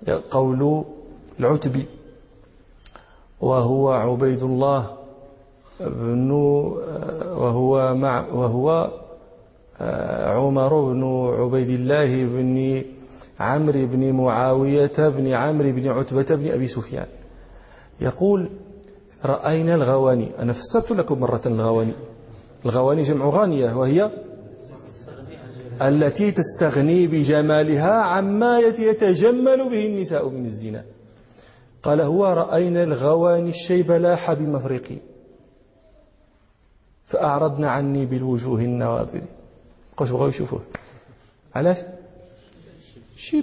قول العتبي، وهو عبيد الله بن وهو عمر بن عبيد الله بن عمرو بن معاوية بن عمرو بن عتبة بن أبي سفيان، يقول: رأينا الغواني. أنا فسرت لكم مرة الغواني. الغواني جمع غانية، وهي التي تستغني بجمالها عما يتجمل به النساء من الزنا. قال هو: رأينا الغواني الشيب لاح بمفرقي فأعرضنا عني بالوجوه النواظر. قوش بغاو يشوفوه علاش؟ شيب.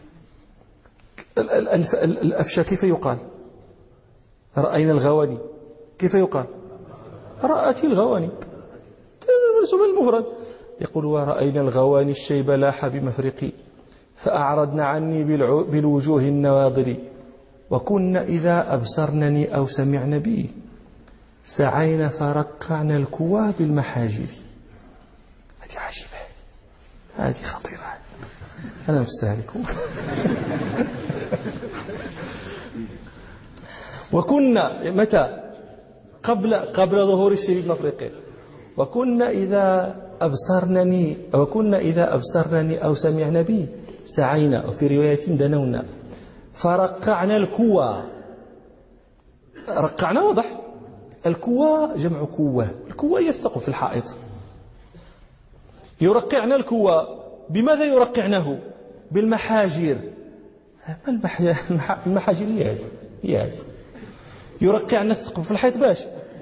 الأفشى كيف يقال؟ رأينا الغواني كيف يقال؟ رأت الغواني، منسوب المفرد. يقول: ورأينا الغواني الشيب لاح بمفرقي فأعرضنا عني بالوجوه النواظر، وكنا إذا أبصرنني أو سمعن بي سعينا فرقعنا الكوى بالمحاجر. هذه عجيبة، هذه خطيرة، أنا مستهلكم. وكنا متى؟ قبل ظهور الشيب المفرقي. وكنا إذا أبصرنني أو سمعنا بي سعينا، وفي رواية دنونا فرقعنا الكوى. رقعنا واضح، الكوى جمع كوة، الكوة هي الثقب في الحائط. يرقعنا الكوى، بماذا يرقعنه؟ بالمحاجر. المحاجر هي هذه يرقعنا الثقب في الحائط باش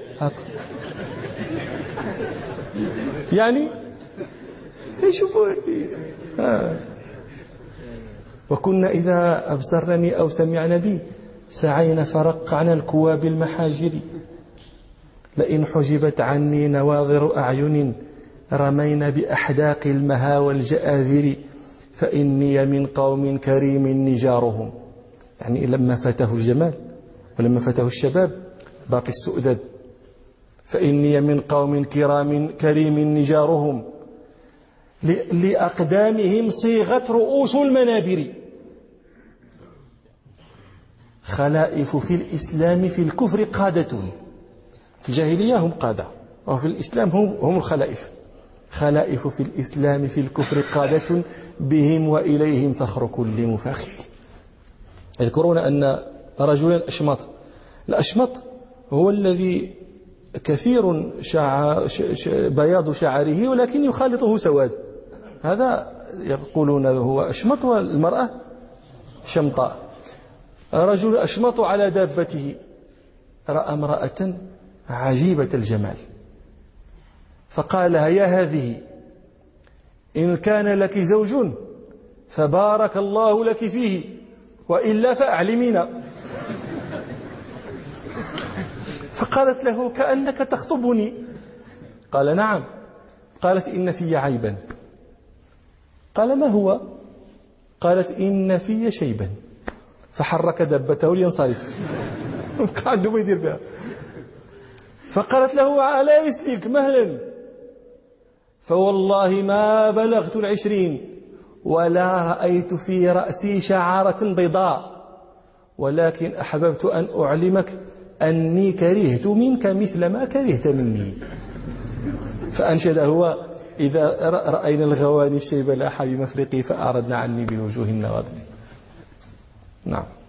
يعني شوفوا. وكنا إذا أبصرنني أو سمعنا بي سعينا فرقعنا الكوى بالمحاجر، لئن حجبت عني نواظر أعين رمينا بأحداق المهاوى الجآذر، فإني من قوم كريم نجارهم. يعني لما فاته الجمال ولما فاته الشباب باقي السؤدد. فإني من قوم كريم نجارهم لأقدامهم صيغت رؤوس المنابر، خلائف في الإسلام في الكفر قادة. في الجاهلية هم قادة، وفي الإسلام هم الخلائف. خلائف في الإسلام في الكفر قادة، بهم وإليهم فخر كل مفاخر. يذكرون أن رجلا أشمط، الأشمط هو الذي كثير بياض شعره ولكن يخالطه سواد، هذا يقولون هو أشمط، والمرأة شمطاء. رجل أشمط على دابته رأى امرأة عجيبة الجمال فقال: يا هذه إن كان لك زوج فبارك الله لك فيه، وإلا فأعلمينا. فقالت له: كأنك تخطبني. قال: نعم. قالت: إن في عيبا. قال: ما هو؟ قالت: إن في شيبا. فحرك دبته لينصرف، عنده ما يدير بها. فقالت له: على رسلك مهلا. فوالله ما بلغت 20 ولا رأيت في رأسي شعارة بيضاء، ولكن أحببت أن أعلمك أني كرهت منك مثل ما كرهت مني. فأنشد هو: إذا رأينا الغواني الشيب لاح بمفرقي فأعرضنا عني بوجوه النواظر. نعم.